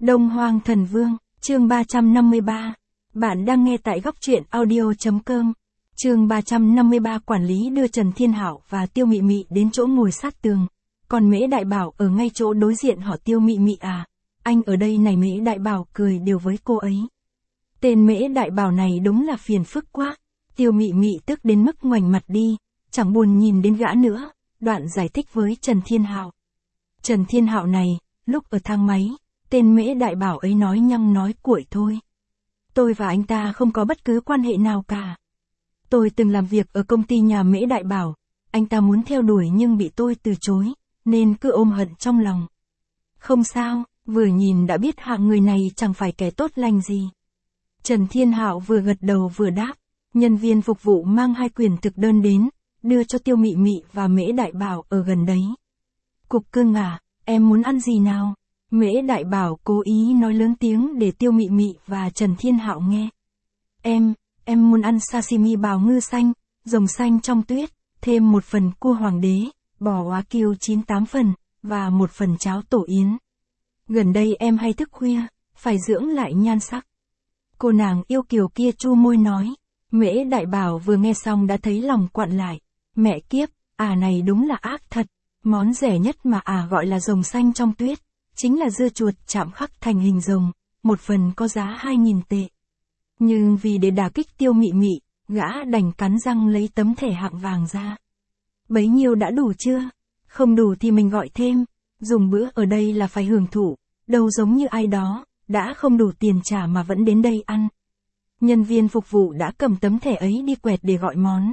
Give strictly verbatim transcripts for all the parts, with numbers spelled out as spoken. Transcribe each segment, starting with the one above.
Đông Hoang Thần Vương, chương ba trăm năm mươi ba. Bạn đang nghe tại góc truyện audio.com. Chương ba trăm năm mươi ba. Quản lý đưa Trần Thiên Hạo và Tiêu Mị Mị đến chỗ ngồi sát tường. Còn Mễ Đại Bảo ở ngay chỗ đối diện họ Tiêu Mị Mị à, anh ở đây này. Mễ Đại Bảo cười đều với cô ấy. Tên Mễ Đại Bảo này đúng là phiền phức quá. Tiêu Mị Mị tức đến mức ngoảnh mặt đi, chẳng buồn nhìn đến gã nữa, đoạn giải thích với Trần Thiên Hạo. Trần Thiên Hạo này, lúc ở thang máy, tên Mễ Đại Bảo ấy nói nhăng nói cuội thôi. Tôi và anh ta không có bất cứ quan hệ nào cả. Tôi từng làm việc ở công ty nhà Mễ Đại Bảo, anh ta muốn theo đuổi nhưng bị tôi từ chối, nên cứ ôm hận trong lòng. Không sao, vừa nhìn đã biết hạng người này chẳng phải kẻ tốt lành gì. Trần Thiên Hạo vừa gật đầu vừa đáp, nhân viên phục vụ mang hai quyển thực đơn đến, đưa cho Tiêu Mị Mị và Mễ Đại Bảo ở gần đấy. Cục cưng à, em muốn ăn gì nào? Mễ Đại Bảo cố ý nói lớn tiếng để Tiêu Mị Mị và Trần Thiên Hạo nghe. Em, em muốn ăn sashimi bào ngư xanh, rồng xanh trong tuyết, thêm một phần cua hoàng đế, bò Oá Kiêu chín tám phần, và một phần cháo tổ yến. Gần đây em hay thức khuya, phải dưỡng lại nhan sắc. Cô nàng yêu kiều kia chu môi nói. Mễ Đại Bảo vừa nghe xong đã thấy lòng quặn lại. Mẹ kiếp, à này đúng là ác thật. Món rẻ nhất mà à gọi là rồng xanh trong tuyết, chính là dưa chuột chạm khắc thành hình rồng, một phần có giá hai nghìn tệ. Nhưng vì để đả kích Tiêu Mị Mị, gã đành cắn răng lấy tấm thẻ hạng vàng ra. Bấy nhiêu đã đủ chưa? Không đủ thì mình gọi thêm, dùng bữa ở đây là phải hưởng thụ, đâu giống như ai đó, đã không đủ tiền trả mà vẫn đến đây ăn. Nhân viên phục vụ đã cầm tấm thẻ ấy đi quẹt để gọi món.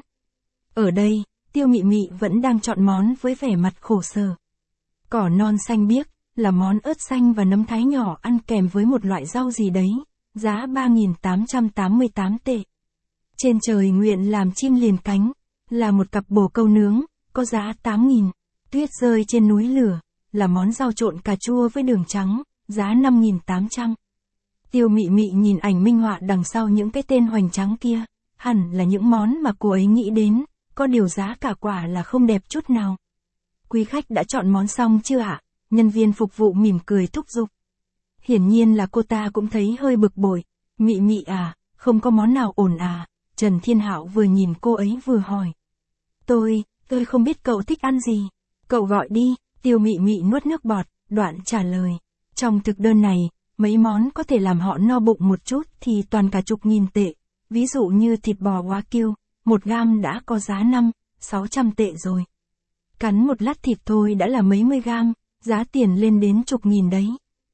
Ở đây, Tiêu Mị Mị vẫn đang chọn món với vẻ mặt khổ sở. Cỏ non xanh biếc, là món ớt xanh và nấm thái nhỏ ăn kèm với một loại rau gì đấy, giá ba nghìn tám trăm tám mươi tám tệ. Trên trời nguyện làm chim liền cánh, là một cặp bồ câu nướng, có giá tám nghìn. Tuyết rơi trên núi lửa, là món rau trộn cà chua với đường trắng, giá năm nghìn tám trăm. Tiêu Mị Mị nhìn ảnh minh họa đằng sau những cái tên hoành tráng kia, hẳn là những món mà cô ấy nghĩ đến, có điều giá cả quả là không đẹp chút nào. Quý khách đã chọn món xong chưa ạ? Nhân viên phục vụ mỉm cười thúc giục. Hiển nhiên là cô ta cũng thấy hơi bực bội. Mị Mị à, không có món nào ổn à? Trần Thiên Hạo vừa nhìn cô ấy vừa hỏi. Tôi, tôi không biết cậu thích ăn gì. Cậu gọi đi. Tiêu Mị Mị nuốt nước bọt, đoạn trả lời. Trong thực đơn này, mấy món có thể làm họ no bụng một chút thì toàn cả chục nghìn tệ. Ví dụ như thịt bò Oá Kiêu, một gam đã có giá năm, sáu trăm tệ rồi. Cắn một lát thịt thôi đã là mấy mươi gam, giá tiền lên đến chục nghìn đấy.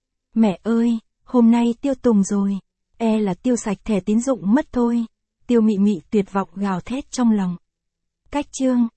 Mẹ ơi, hôm nay tiêu tùng rồi. E là tiêu sạch thẻ tín dụng mất thôi. Tiêu Mị Mị tuyệt vọng gào thét trong lòng. Cách chương.